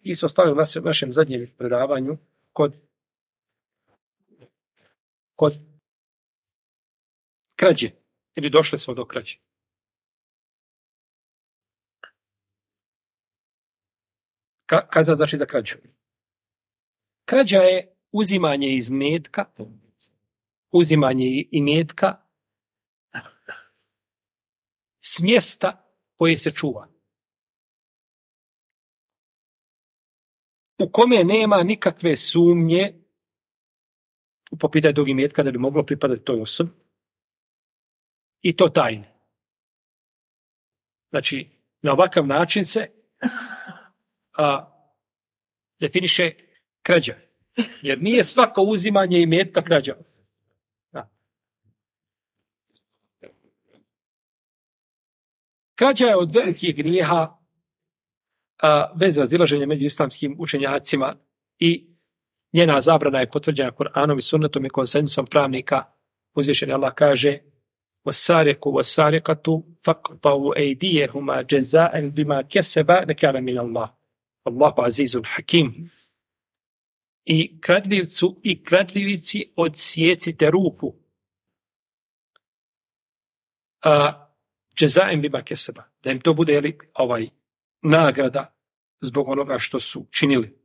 Mi smo stavili u našem zadnjem predavanju kod krađe. Ili došli smo do krađe. Kazna znači za krađu. Krađa je uzimanje iz metka, uzimanje imetka s mjesta koje se čuva. U kome nema nikakve sumnje po pitanju tog imetka da bi moglo pripadati toj osobi. I to tajne. Znači, na ovakav način se definiše krađa. Jer nije svako uzimanje imetka krađa. Krađa je od velikih grijeha bez razilaženja među islamskim učenjacima i njena zabrana je potvrđena Kur'anom i sunnetom i konsenzusom pravnika. Uzvišeni Allah kaže: وَالسَّارِقُ وَالسَّارِقَةُ فَقْطَعُوا أَيْدِيَهُمَا جَزَاءً بِمَا كَسَبَا نَكَالًا مِنَ اللَّهِ وَاللَّهُ عَزِيزٌ حَكِيمٌ. I kradljivcu i kradljivici odsjecite ruku. Džezaem bima keseba. Da im to bude nagrada zbog onoga što su činili.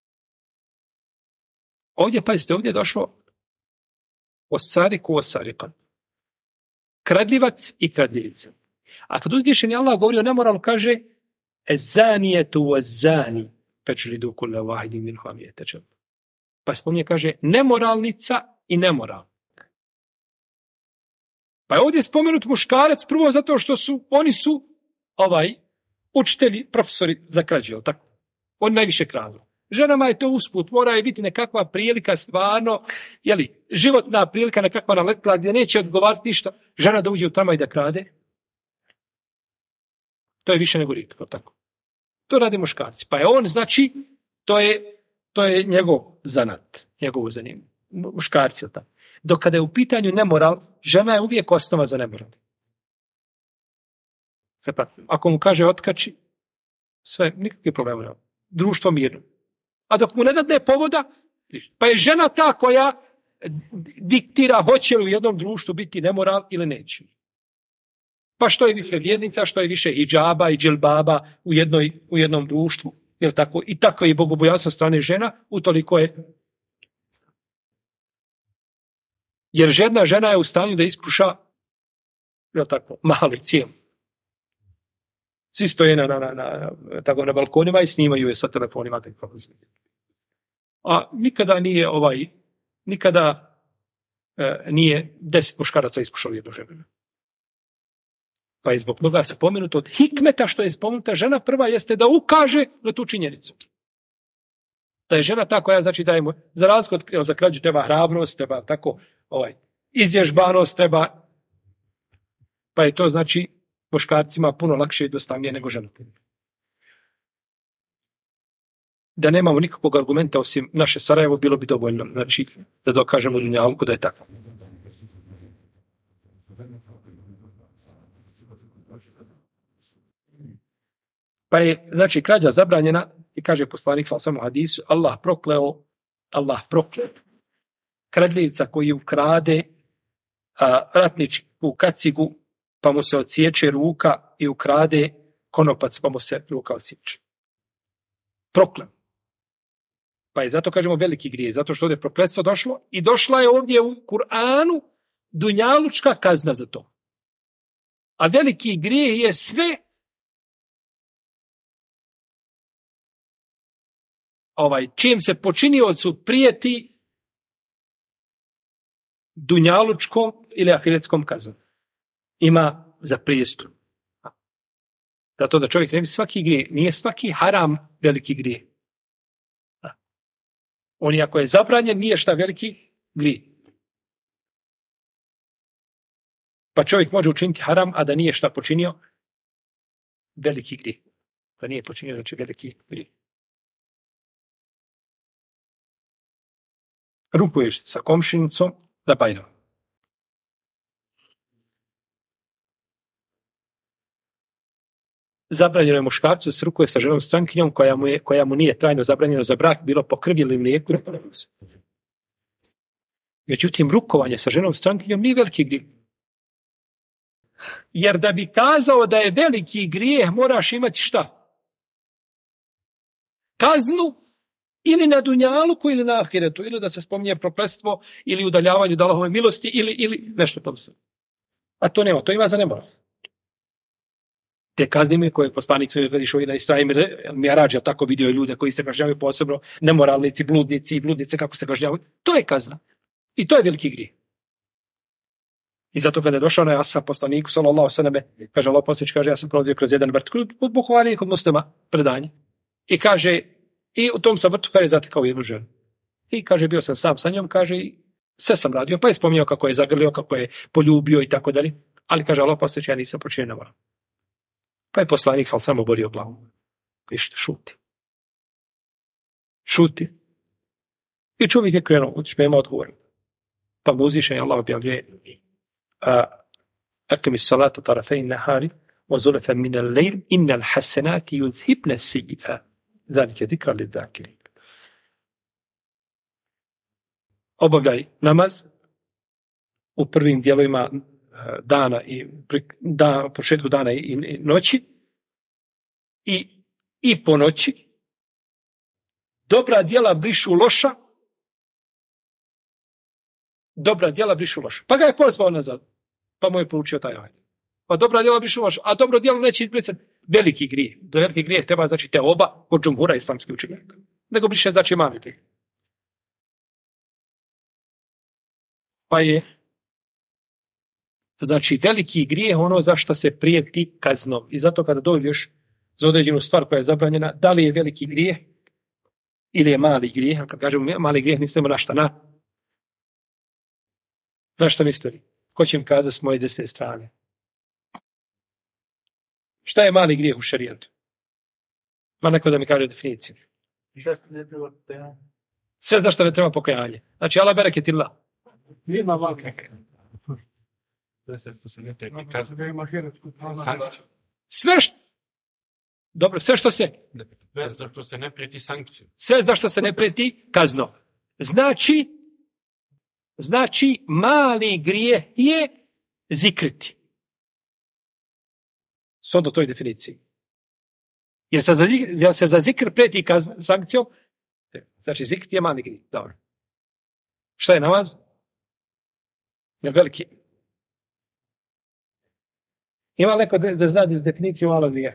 Ovdje, pazite, ovdje je došlo osariku osarikan. Kradljivac i kradljivica. A kad uzvišeni Allah govori o nemoralu, kaže ezanijetu ozani pečridu kulle vahidi min hamijete. Pa spominje, kaže nemoralnica i nemoral. Pa je ovdje spomenut muškarac prvo zato što oni su učitelji, profesori za krađu, jel tako? Oni najviše kradu. Ženama je to usput, mora je biti nekakva prilika stvarno, životna prilika nekakva naletila gdje neće odgovarati ništa. Žena da uđe u tamo i da krade, to je više nego rijetko, tako. To rade muškarci. Pa je on, znači, to je njegov zanat, njegovo zanimanje. Muškarci, jel tako? Dok kada je u pitanju nemoral, žena je uvijek osnova za nemoral. Ako mu kaže otkači, sve, nikakve problema nema. Društvo mirno. A dok mu ne dadne povoda, pa je žena ta koja diktira hoće li u jednom društvu biti nemoral ili neće. Pa što je više vjernica, što je više hidžaba i dželbaba u jednom društvu, jel tako? I tako je bogobojaznost strane žena, utoliko je. Jer žena je u stanju da iskuša, jel tako, mali cijeli. Svi stoje na balkonima i snimaju je sa telefonima. A nikada nije 10 muškaraca iskušao jednu ženu. Pa je zbog toga se pomenuto od hikmeta što je spomenuta žena prva jeste da ukaže na tu činjenicu. Da je žena ta koja znači dajemo, za razliku od za krađu treba hrabrost, treba tako izvježbanost, treba, pa je to znači muškarcima puno lakše i dostavnije nego žena. Da nemamo nikakvog argumenta osim naše Sarajevo, bilo bi dovoljno, znači, da dokažemo dunjalku da je tako. Pa je, znači, krađa zabranjena i kaže poslanik sallallahu alejhi ve hadisu, Allah prokleo kradljivca koji ukrade ratničku kacigu, pa mu se odsječe ruka i ukrade konopac, pa mu se ruka odsječe. Prokleo. Pa je zato kažemo veliki grijeh, zato što ovdje je prokletstvo došlo i došla je ovdje u Kur'anu dunjalučka kazna za to. A veliki grijeh je sve čim se počiniocu prijeti dunjalučkom ili ahiretskom kaznom. Ima za prijestup. Zato da čovjek ne bi svaki grijeh, nije svaki haram veliki grijeh. On ako je zabranjen, nije šta veliki grijeh. Pa čovjek može učiniti haram, a da nije šta počinio veliki grijeh. Da nije počinio znači veliki grijeh. Rukuješ sa komšinicom da Bajram. zabranjeno je muškarcu da se rukuje sa ženom strankinjom koja mu nije trajno zabranjena za brak, bilo po krvi ili mlijeku. Međutim, rukovanje sa ženom strankinjom nije veliki grijeh. Jer da bi kazao da je veliki grijeh, moraš imati šta? Kaznu ili na dunjaluku ili na ahiretu, ili da se spominje prokletstvo, ili udaljavanje od Allahove milosti, ili nešto to. A to nema, to ima za nemora. Te kaznime koje poslanik se vediš ovdje na Israim Mi'rađ, tako vidio je ljude koji se kažnjavaju posebno, nemoralnici, bludnici i bludnice kako se kažnjavaju. To je kazna. I to je veliki grijeh. I zato kada je došao na ashab poslaniku, sallallahu sallam, kaže Allah poslanič, kaže ja sam prolazio kroz jedan vrt, kod Buhari, kod Muslima, predanje. I kaže, i u tom sam vrtu kaže zatekao jednu ženu. I kaže, bio sam sam sa njom, kaže, sve sam radio, pa je spominjao kako je zagrlio, kako je poljubio i tako dalje. Ali kaže Allah poslanič, ja nisam počinio nemoral. Pa je poslanik sam samo borio glavu. Vište, šuti. Šuti. I čovjek je krenuo, nema odgovor. Pa mu uzvišen je Allah objavljuje أقم الصلاة طرفي النهار وزلفا من الليل إن الحسنات يذهبن السيئات ذلك ذكر للذاكرين. Obavljaj namaz u prvim dijelovima dana i početku dana i noći i po noći. Dobra djela brišu loša. Dobra djela brišu loša. Pa ga je pozvao nazad. Pa mu je poučio taj ajet. Pa dobra djela brišu loša. A dobro djelo neće izbrisati veliki grijeh. Za veliki grijeh treba znači te oba kod džumhura islamskih učenjaka. Nego briše znači mali grijeh. Pa je znači veliki grijeh ono za što se prijeti kaznom. I zato kada dođeš za određenu stvar koja je zabranjena, da li je veliki grijeh ili je mali grijeh. Kad kažemo mali grijeh, mislimo na šta? Na što mislite? Ko će im kazati s moje desne strane? Šta je mali grijeh u šerijatu? Ma neko da mi kaže definiciju. Sve za što ne treba pokajanje. Znači, Allah bereketillah. Nema valke. Sve što... Dobro, sve što se... Zašto se ne prijeti sankciju? Sve zašto se ne prijeti kazno. Znači, mali grijeh je zikriti. Sve do toj definiciji. Jer se za zikr prijeti sankcijom, znači zikriti je mali grijeh. Dobro. Šta je namaz? Je veliki. Ima neko da zna iz definicije malog grijeha?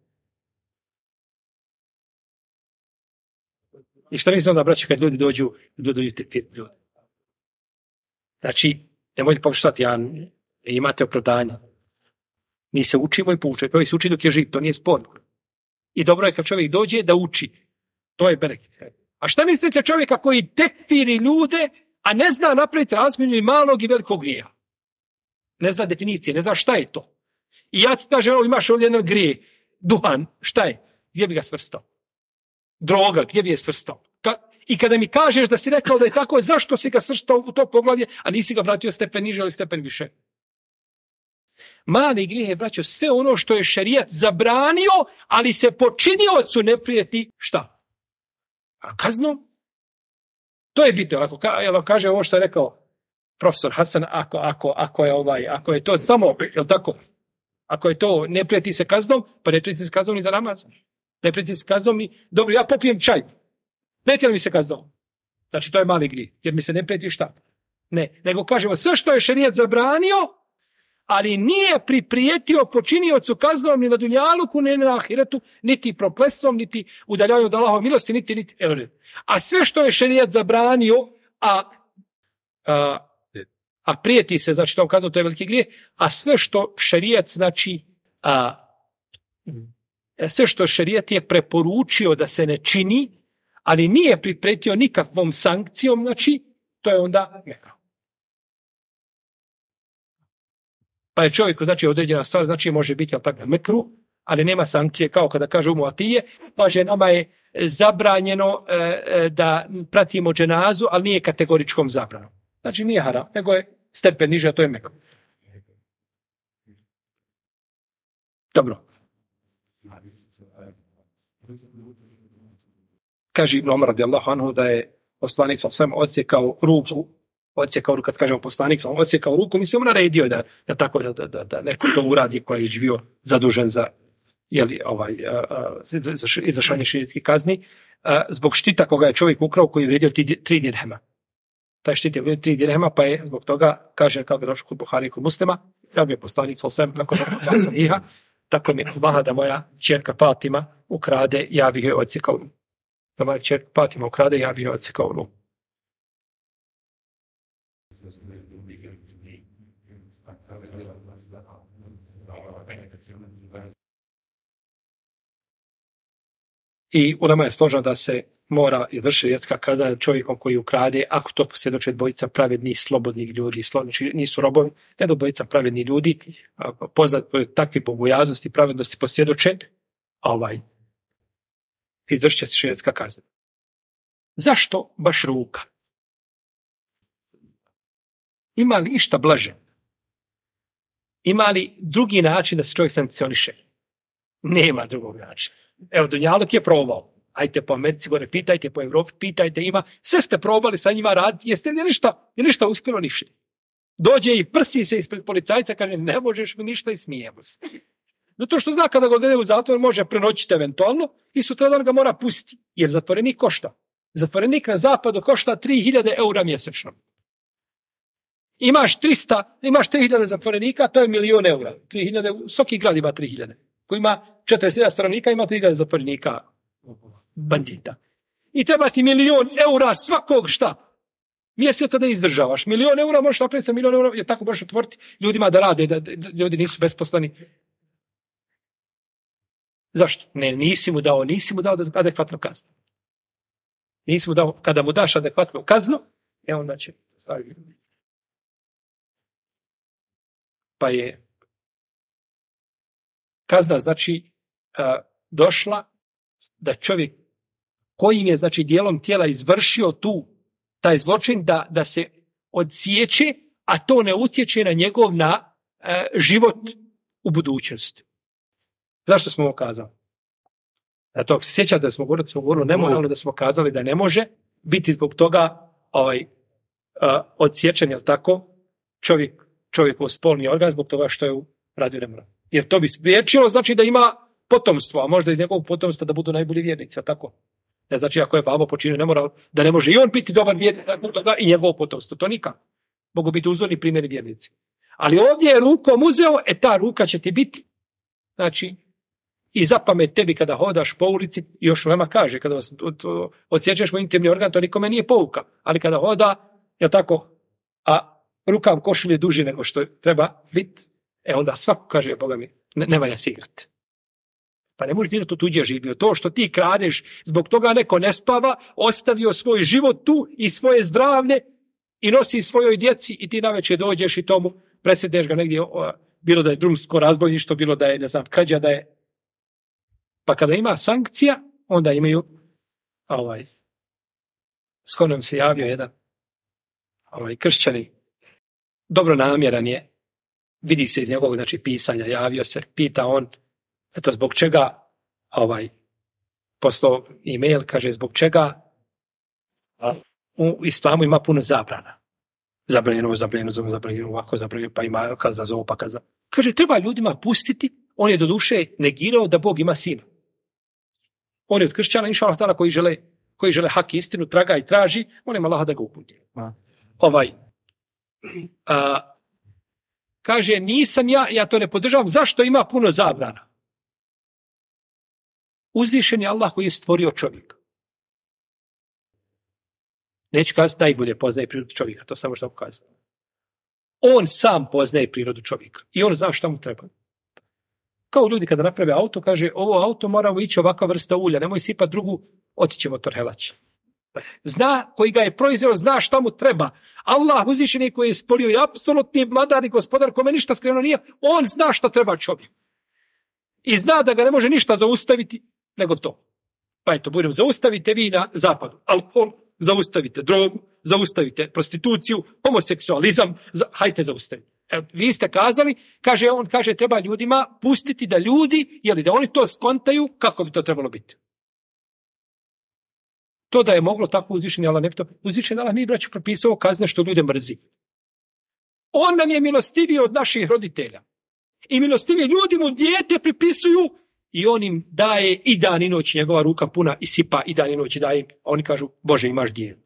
I šta mislim onda, braći, kad ljudi dođu ljudi. Znači, nemojte pokušati, imate opravdanje. Mi se učimo i poučimo. Čovjek se uči dok je živ, to nije sporno. I dobro je kad čovjek dođe da uči. To je bereket. A šta mislite čovjeka koji tekfiri ljude, a ne zna napraviti razmjenu malog i velikog grijeha? Ne zna definicije, ne zna šta je to. I ja ti kažem, imaš ovdje jedan grije, duhan, šta je? Gdje bi ga svrstao? Droga, gdje bi je svrstao? I kada mi kažeš da si rekao da je tako, zašto si ga svrstao u to poglavlje, a nisi ga vratio stepen niže ili stepen više? Mali grijeh je vraćao sve ono što je šerijat zabranio, ali se počiniocu ne prijeti šta? A kaznom? To je bitno. Ako kaže ovo što je rekao profesor Hasan, ako je to samo, je tako? Ako je to, ne prijeti se kaznom, pa ne prijeti se kaznom ni za namaz. Ne prijeti se kaznom ni, dobro, ja popijem čaj. Prijeti li mi se kaznom? Znači, to je mali grijeh, jer mi se ne prijeti šta? Ne, nego kažemo sve što je šerijat zabranio, ali nije priprijetio počiniocu kaznom ni na dunjaluku, ni na ahiretu, niti proklestvom, niti udaljavanjem od Allahove milosti, niti. A sve što je šerijat zabranio, a prijeti se, znači tom kaznom, to je veliki grijeh, a sve što šerijat, znači, sve što šerijat je preporučio da se ne čini, ali nije priprijetio nikakvom sankcijom, znači, to je onda mekruh. Pa je čovjeku, znači, određena stvar, znači, može biti, ali tako, mekruh, ali nema sankcije, kao kada kaže Umu Atije, kaže, nama je zabranjeno da pratimo dženazu, ali nije kategoričkom zabranom. Znači, nije haram, nego je stepen niže, a to je mekruh. Dobro. Kaže Ibn Omar radijallahu anhu da je poslanik sam odsjekao ruku, kad kažemo poslanik sam odsjekao ruku, mislim naredio da tako da neko to uradi koji je bio zadužen za izvršavanje šerijatskih kazni, zbog štita koga je čovjek ukrao koji je vrijedio 3 dirhema. Taj štit je vrijedio 3 dirhema, pa je zbog toga, kaže kako je došlo kod Buhari i kod Muslima, kako je poslanik sam nakon sahiha, tako mi Allaha da moja ćerka Fatima ukrade, ja bih joj odsjekao. Da moja ćerka Fatima ukrade, ja bih joj odsjekao. I ulema je složena da se mora izvršiti šerijatska kazna čovjekom koji ukrade, ako to posvjedoče dvojica pravednih, slobodnih ljudi, nisu robovi, nego dvojica pravednih ljudi, poznat takvi bogobojaznosti, pravednosti posvjedoče, izvršit će se šerijatska kazna. Zašto baš ruka? Ima li išta blaže? Ima li drugi način da se čovjek sankcioniše? Nema drugog načina. Evo, Dunjaluk je probao. Ajte po Americi gore, pitajte, po Evropi pitajte, ima. Sve ste probali sa njima raditi. Jeste li ništa uspjelo ništa? Dođe i prsi se ispred policajca, kaže, ne možeš mi ništa i smijemo se. Zato što zna kada ga odvede u zatvor, može prenoćiti eventualno i sutradan ga mora pustiti. Jer zatvorenik košta. Zatvorenik na zapadu košta 3000 eura mjesečno. Imaš 3000 zatvorenika, to je 1.000.000 eura. 3000, svaki grad ima 3000. Koji ima 40 stanovnika, ima 3000 zatvorenika bandita. I treba si 1.000.000 eura svakog šta? Mjeseca da izdržavaš. 1.000.000 eura možeš napraviti sa 1.000.000 eura, jer tako možeš otvoriti ljudima da rade, da ljudi nisu besposleni. Zašto? Ne, nisi mu dao adekvatnu kaznu. Nisi mu dao, kada mu daš adekvatnu kaznu, onda će staviti. Pa je kazna znači došla da čovjek kojim je znači dijelom tijela izvršio taj zločin da se odsjeće, a to ne utječe na njegov život u budućnosti. Zašto smo ovo kazali? Zato ako se sjećate da smo govorili nemoralno, da smo kazali da ne može biti zbog toga odsječen, jel tako, čovjekov spolni organ zbog toga što je radio nemoralno. Jer to bi spriječilo, znači da ima potomstvo, a možda iz njegovog potomstva da budu najbolji vjernici, a tako? Ne znači ako je babo počinio nemoral, da ne može i on biti dobar vjernik i njegovo potomstvo, to nikak. Mogu biti uzorni primjeri vjernici. Ali ovdje je rukom uzeo, ta ruka će ti biti, znači, i zapamet tebi kada hodaš po ulici, i još vema kaže, kada vas odsjećaš mu intimni organ, to nikome nije pouka, ali kada hoda, je tako, a rukav košulj je duži nego što treba biti, onda svako kaže, Boga mi, ne valja se igrati. Pa ne možeš dirati u tuđe življe. To što ti kradeš, zbog toga neko ne spava, ostavio svoj život tu i svoje zdravlje i nosi svojoj djeci i ti navečer dođeš i tomu presjedneš ga negdje, bilo da je drumsko razbojništvo, bilo da je, ne znam, krađa da je. Pa kada ima sankcija, onda imaju skoro nam se javio jedan kršćani, dobronamjeran je, vidi se iz njegovog znači, pisanja, javio se, pita on, eto zbog čega poslao e-mail, kaže zbog čega u islamu ima puno zabrana. Zabranjeno, ovako, zabranjeno, pa ima kazna za ovo, pa kazna. Kaže, treba ljudima pustiti, on je do duše negirao da Bog ima sina. On je od kršćana, inša Allah ta'ala, koji žele hak i istinu, traga i traži, on ima Allaha da ga uputi. Kaže, nisam ja to ne podržavam, zašto ima puno zabrana? Uzvišen je Allah koji je stvorio čovjeka. Neću kazati najbolje poznaje prirodu čovjeka, to samo što kazati. On sam poznaje prirodu čovjeka i on zna šta mu treba. Kao ljudi kada naprave auto, kaže, ovo auto moramo ići ovakva vrsta ulja, nemoj sipati drugu, otiće motor helać. Zna, koji ga je proizveo, zna šta mu treba. Allah uzvišeni koji je stvorio i apsolutni vladar i gospodar kome ništa skriveno nije, on zna šta treba čovjek. I zna da ga ne može ništa zaustaviti nego to. Pa eto, budemo, zaustavite vi na zapadu alkohol, zaustavite drogu, zaustavite prostituciju, homoseksualizam, hajte zaustaviti. Vi ste kazali, on kaže treba ljudima pustiti da ljudi, da oni to skontaju, kako bi to trebalo biti. To da je moglo tako uzvišeni Allah, ne bi to uzvišeni Allah nije, braću, propisao kazne što ljude mrzi. On nam je milostiviji od naših roditelja. I milostiviji ljudi mu dijete pripisuju i on im daje i dan i noć, njegova ruka puna i sipa i dan i noć daje im. A oni kažu, Bože, imaš dijete.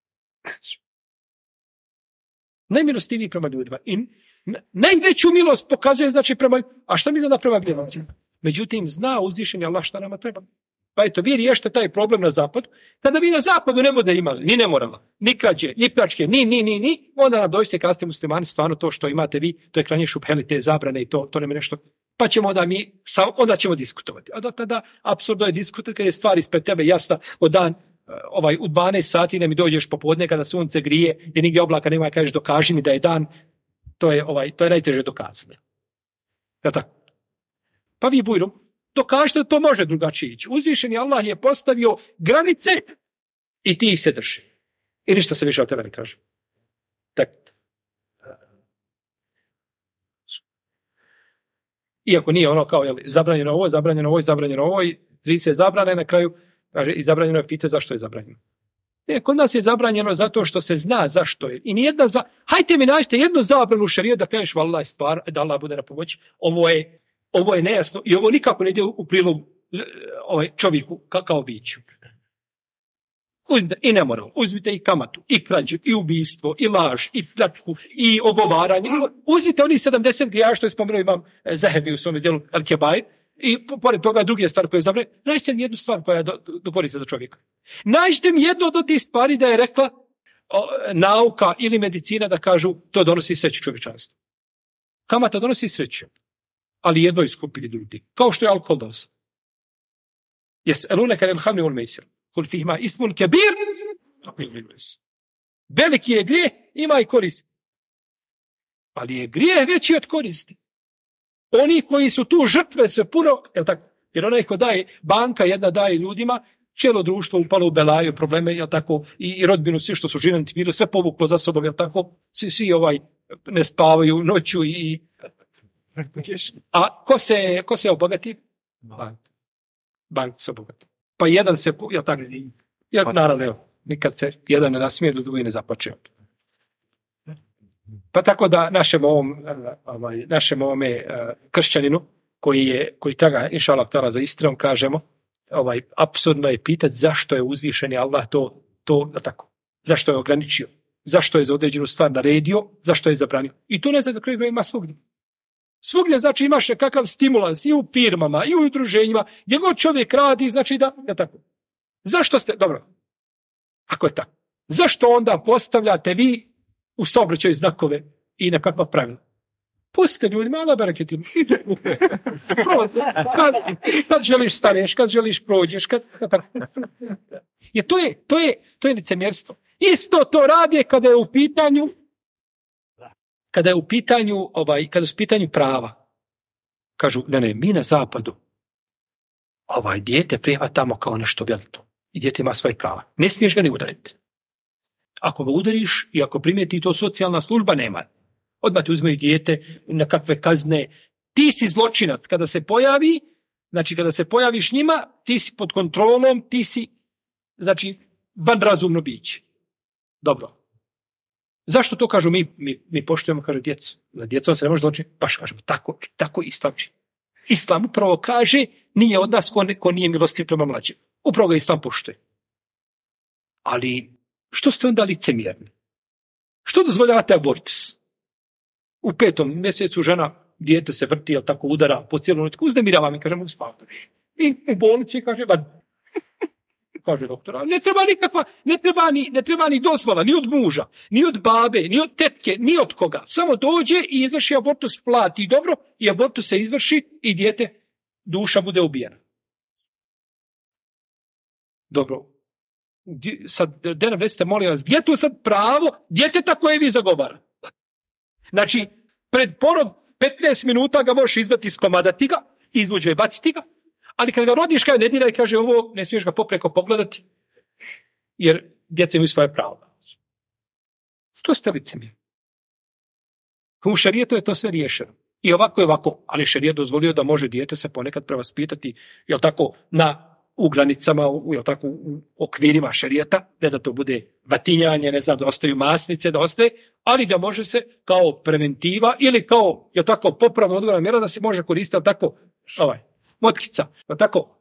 Najmilostiviji prema ljudima. I najveću milost pokazuje, znači, a šta mi da prema vjernicima? Međutim, zna uzvišeni Allah šta nama treba. Pa eto, vi riješite taj problem na zapadu. Kada vi na zapadu ne bude imali ni nemorala, ni krađe, ni pljačke, ni, onda nam dođete kad ste muslimani, stvarno to što imate vi, to je krajnje šubheli, te zabrane i to nema nešto. Pa ćemo onda ćemo diskutovati. A do tada apsurdno je diskutovati kad je stvar ispred tebe jasna od dan, u 12 sati ne mi dođeš popodne kada sunce grije i nigdje oblaka nema, kažeš dokaži mi da je dan, to je najteže dokazati. Ja tako. Pa vi bujrom, dokažite da to može drugačije ići. Uzvišeni Allah je postavio granice i ti ih se drži. I ništa se više od tebe ne kaže. Tako. Iako nije ono kao zabranjeno ovo, i 30 zabrane, na kraju kaže i zabranjeno je, pita zašto je zabranjeno. Kod nas je zabranjeno zato što se zna zašto je. I nijedna hajte mi nađite jednu zabranu u šerijatu da kažeš vallahi stvar, da Allah bude na pomoći, ovo je nejasno i ovo nikako ne ide u prilog čovjeku kao biću. Uzmite i nemoral, uzmite i kamatu, i krađu, i ubijstvo, i laž, i pljačku, i ogovaranje. Uzmite oni 70 grijeha što je spomenuo imam Zahebi u svom djelu Al-Kebair, i pored toga druge stvari koje je zabranjeno. Nađite mi jednu stvar koja je do koriste za čovjeka. Nađite mi jednu od tih stvari da je rekla nauka ili medicina da kažu to donosi sreću čovječanstvu. Kamata donosi sreću, ali jednoj skupini ljudi. Kao što je alkohol donosi. Jes'alunaka anil khamri wal maisir. Kul fihima ismun kabir. Veliki je grijeh, ima i korist. Ali je grijeh veći od koristi. Oni koji su tu žrtve sve puno, jer onaj ko daje, banka jedna daje ljudima, cijelo društvo upalo u belaju, probleme, i rodbinu, svi što su živjeti virus, sve povuklo za sobom, svi ne spavaju noću i a ko se obogati? Bank se obogati. Pa jedan se, naravno, nikad se jedan ne nasmije, drugi ne započeo. Pa tako da našem ovome kršćaninu koji traga inša Allah za istinom, kažemo, apsurdno je pitati zašto je uzvišeni Allah to tako. Zašto je ograničio? Zašto je za određenu stvar naredio? Zašto je zabranio? I to ne zna da kraju ima svugdje. Svugdje znači imaš kakav stimulans i u firmama i u udruženjima, gdje god čovjek radi, znači da tako. Zašto ste, dobro, ako je tako, zašto onda postavljate vi u saobraćaju znakove i nekakva pravila? Pustite ljudima, Allah bereketi. Kad želiš staneš, kad želiš prođeš, to je licemjerstvo. Isto to radi kada je u pitanju prava. Kažu, ne, mi na zapadu dijete prihvatamo kao nešto veliko. I dijete ima svoje prava. Ne smiješ ga ni udariti. Ako ga udariš i ako primijeti to socijalna služba, nema. Odmah ti uzmeju dijete na kakve kazne. Ti si zločinac. Kada se pojaviš njima, ti si pod kontrolom, ti si, van razumno biće. Dobro. Zašto to kažu mi poštujemo, kaže djecu. Na djecom se ne može zločiniti. Baš kažemo, tako Islam čini. Islam upravo kaže, nije od nas ko nije milostiv prema mlađim. Upravo ga Islam poštuje. Ali, što ste onda licemjerni? Što dozvoljavate abortus? U 5. mjesecu žena, dijete se vrti, udara po cijelu noć, uznemirava mi, kaže, mogu spavati. I u bolnici kaže, kaže doktor, ne treba ni dozvola, ni od muža, ni od babe, ni od tetke, ni od koga. Samo dođe i izvrši abortus, plati dobro i abortus se izvrši i dijete, duša bude ubijena. Dobro. Sad, nam recite, molim vas, gdje je tu sad pravo djeteta koje vi zagovara? Znači, pred porod 15 minuta ga možeš izvati, skomadati ga, izvući ga i baciti ga, ali kad ga rodiš, ne diraj, kaže ovo, ne smiješ ga popreko pogledati, jer djeca imaju svoje pravo. Što ste licemjerni? U šerijetu je to sve riješeno. I ovako je ovako, ali šerijet dozvolio da može dijete se ponekad prevaspitati, jel tako, u granicama, jel tako, u okvirima šerijeta, ne da to bude batinjanje, ne znam, da ostaju masnice, da ostaje, ali da može se kao preventiva ili kao, jel tako, popravna odgojna mjera da se može koristiti, jel tako, motkica, jel tako?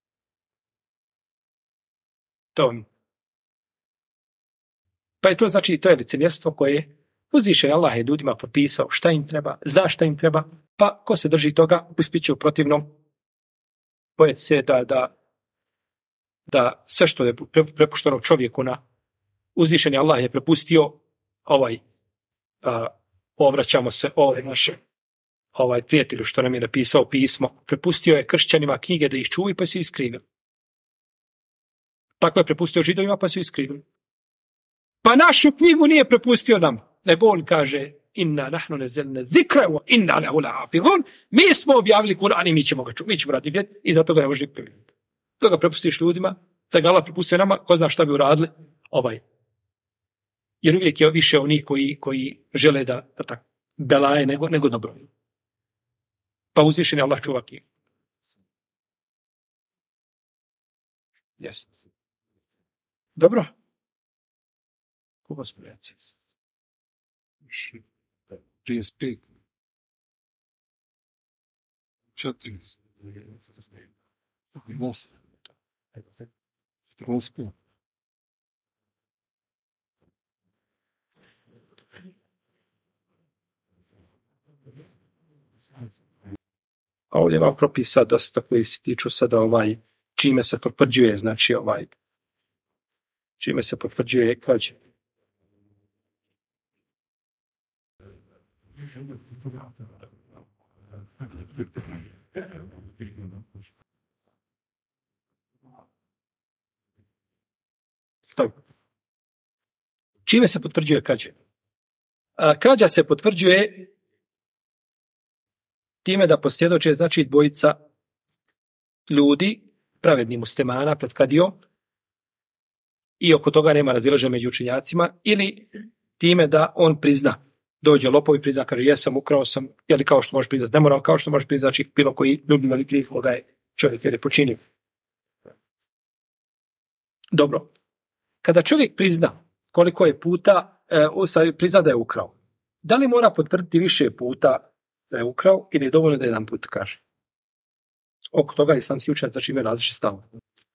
To. Pa je to znači, to je licemjerstvo koje uzvišen Allah je ljudima propisao šta im treba, zna šta im treba, pa ko se drži toga, uspjet će u protivnom, bojeti se da sve što je prepušteno čovjeku na uzvišeni Allah je prepustio obraćamo se našem prijatelju što nam je napisao pismo, prepustio je kršćanima knjige da ih čuvaju pa su iskrivili. Tako je prepustio Židovima pa su iskrivili. Pa našu knjigu nije prepustio nam, nego on kaže inna nahnu nazzalna zikra wa inna lahu lahafizun. Mi smo objavili Kur'an i mi ćemo ga čuvati, mi ćemo raditi i zato ga ne može primijeniti. To ga prepustiš ljudima, da ga Allah prepustio nama, ko zna šta bi uradili Jer uvijek je više onih koji žele da tako belaje nego dobro. Pa uzvišen je Allah čuva knjigu. Yes. Dobro. Koga sprijeci? Prije spik. 4. 8. A ovdje vam propisa dosta koji se tiču sada čime se potvrđuje, znači čime se potvrđuje krađe. Čime se potvrđuje krađe? Krađa se potvrđuje time da posvjedoče, znači, dvojica ljudi, pravedni muslimana pred kadijom, i oko toga nema razilaženja među učenjacima, ili time da on prizna, dođe lopov i prizna, kaže jesam, ukrao sam, ili kao što može priznati nemoral, kao što može priznati bilo koji ljubim ili grih da je čovjek jer je počinio. Dobro. Kada čovjek prizna koliko je puta, prizna da je ukrao, da li mora potvrditi više puta da je ukrao ili je dovoljno da jedan put kaže? Oko toga islamski učenjaci znači imaju različite stavove.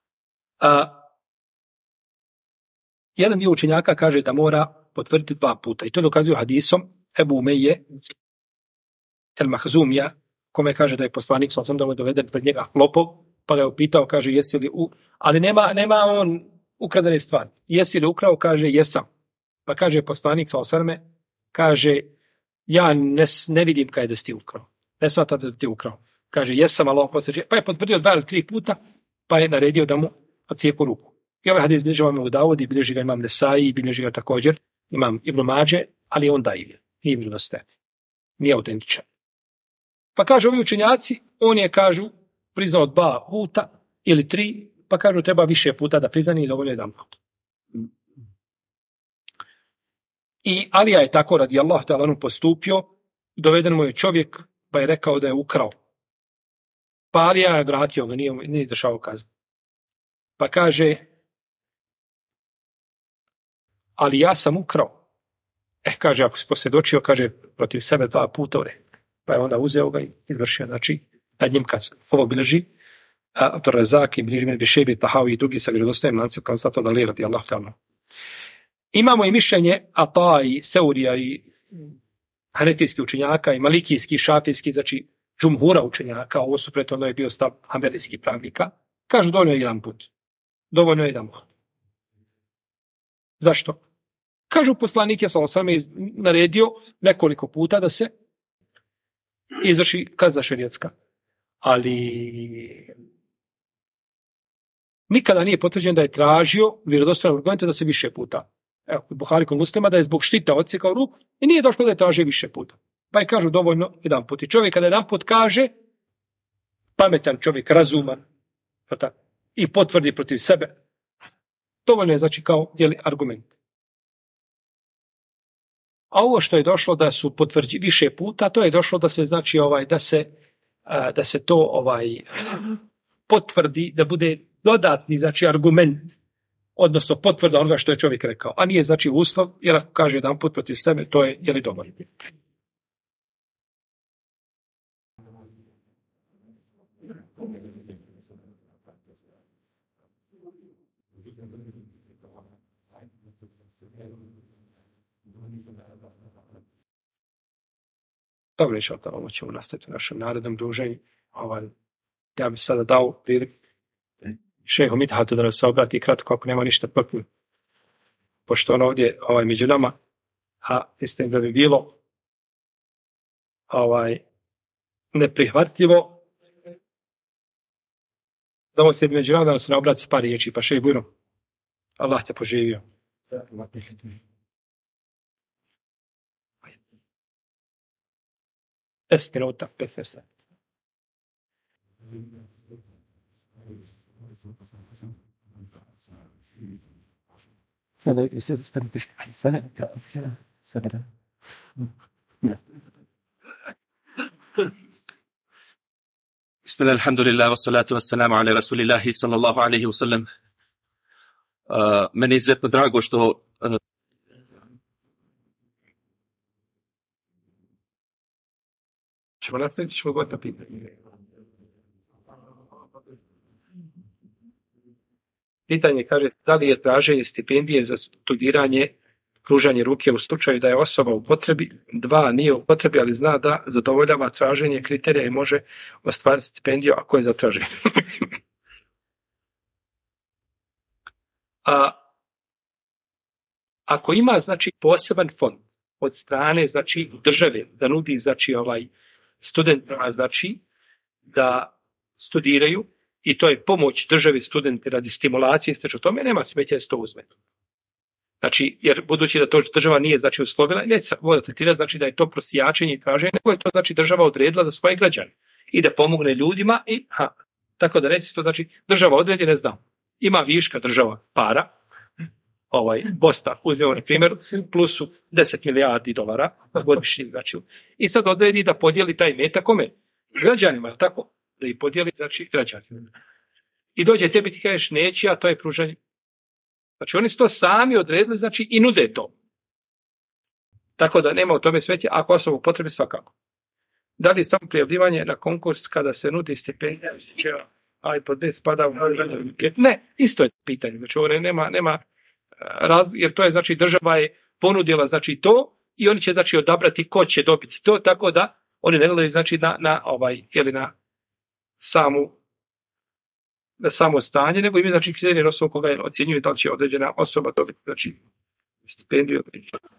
Jedan dio učenjaka kaže da mora potvrditi 2 puta i to dokazuju hadisom Ebu Umeje El Mahzumija, kome kaže da je poslanik sam da mu je doveden pred njega lopov, pa ga je upitao, kaže jesi li ali nema on ukradene stvari. Jesi li ukrao? Kaže jesam. Pa kaže poslanik sam kaže ja ne vidim kada si ti ukrao. Ne shvatam da ti ukrao. Kaže jesam, Allah posjeća. Pa je potvrdio 2 ili 3 puta, pa je naredio da mu odcijepu ruku. I ovaj hadis bilježi imam Davud, bilježi ga imam Nesai, bilježi ga također imam Ibn Mađe, ali on daje. Nije bilo ste. Nije autentičan. Pa kaže ovi učenjaci, on je, kažu, priznao 2 puta ili 3, pa kažu treba više puta da priznani i dovoljno 1 put. I Alija je tako radi Allah ta'ala postupio, doveden mu je čovjek pa je rekao da je ukrao. Pa Alija je vratio ga, nije izdržao kaznu. Pa kaže, ali ja sam ukrao. Kaže, ako si posvjedočio, kaže, protiv sebe 2 puta, pa je onda uzeo ga i izvršio, znači, nad njim kaznu. Ovo bilježi Abdurrazak i bilježi Bešebi, Tahavi i drugi sa vjerodostojnim lancem konstatovao da Ali radi Allah ta'ala. Imamo i mišljenje Ata i Seurija i hanefijskih učenjaka i malikijskih i šafijskih, znači džumhura učenjaka, ovo su prethodno je bio stav hanbelijskih pravnika, kažu dovoljno je 1 put. Dovoljno je 1 put. Zašto? Kažu poslanik je sam naredio nekoliko puta da se izvrši kazna šerijatska. Ali nikada nije potvrđeno da je tražio vjerodostojne argumente da se više puta. Evo, kod Buhari kod Muslima da je zbog štita odsekao ruku i nije došlo da je tražio više puta. Pa je kažu dovoljno 1 put. I čovjek kada 1 put kaže, pametan čovjek, razuman, i potvrdi protiv sebe, dovoljno je znači kao argument. A ovo što je došlo da su potvrđi više puta, to je došlo da se znači da se to potvrdi, da bude dodatni znači argument, odnosno potvrda onoga što je čovjek rekao, a nije znači uslov, jer ako kaže jedan put protiv sebe, to je li dovoljno. Dobro, išao tamo, ovo ćemo nastaviti u našem narednom druženju. Ja bih sada dao priliku šehu Midhatu da nas se obrati kratko, ako nema ništa protiv. Pošto on ovdje među nama, a mislim da bi bilo neprihvatljivo da on sjedi među nama, da se ne obrati s par riječi, pa šehi Bujro, Allah te poživio. Minuta, 15. Bismillah, alhamdulillah, wassalatu wassalamu ala rasulillahi sallallahu alaihi wasallam. Meni je izuzetno drago što ćemo nastaviti, ćemo govoriti na pitanje. Pitanje kaže, da li je traženje stipendije za studiranje, pružanje ruke u slučaju da je osoba u potrebi, 2 nije u potrebi, ali zna da zadovoljava traženje kriterija i može ostvariti stipendiju ako je zatražen. Ako ima znači poseban fond od strane znači države da nudi znači studentima znači da studiraju i to je pomoć državi studenti radi stimulacije, o tome nema smetnje da se to uzme. Znači, jer budući da to država nije znači uslovila, neće se tretirati znači da je to prosijačenje i traženje, nego je to znači država odredila za svoje građane i da pomogne ljudima tako da reći to znači država odredi, ne znam, ima viška država para, Bosna, uzmemo na primjer, plus su 10 milijardi dolara godišnji, znači, i sad odredi da podijeli taj metak kome? Građanima, tako? Da ih podijeli, znači, građanima. I dođe tebi ti kažeš neće, a to je pružanje. Znači, oni su to sami odredili, znači, i nude to. Tako da nema u tome svetje, ako osoba u potrebi svakako. Da li je samo prijavljivanje na konkurs kada se nudi stipendija, pod B spada u ne, isto je pitanje. Znači, ovo nema jer to je, znači, država je ponudila, znači, to i oni će, znači, odabrati ko će dobiti to, tako da oni ne gledaju, znači, na samo stanje, nego imaju, znači, kriterije osoba koga ocjenjuju da li će određena osoba dobiti, znači, stipendiju.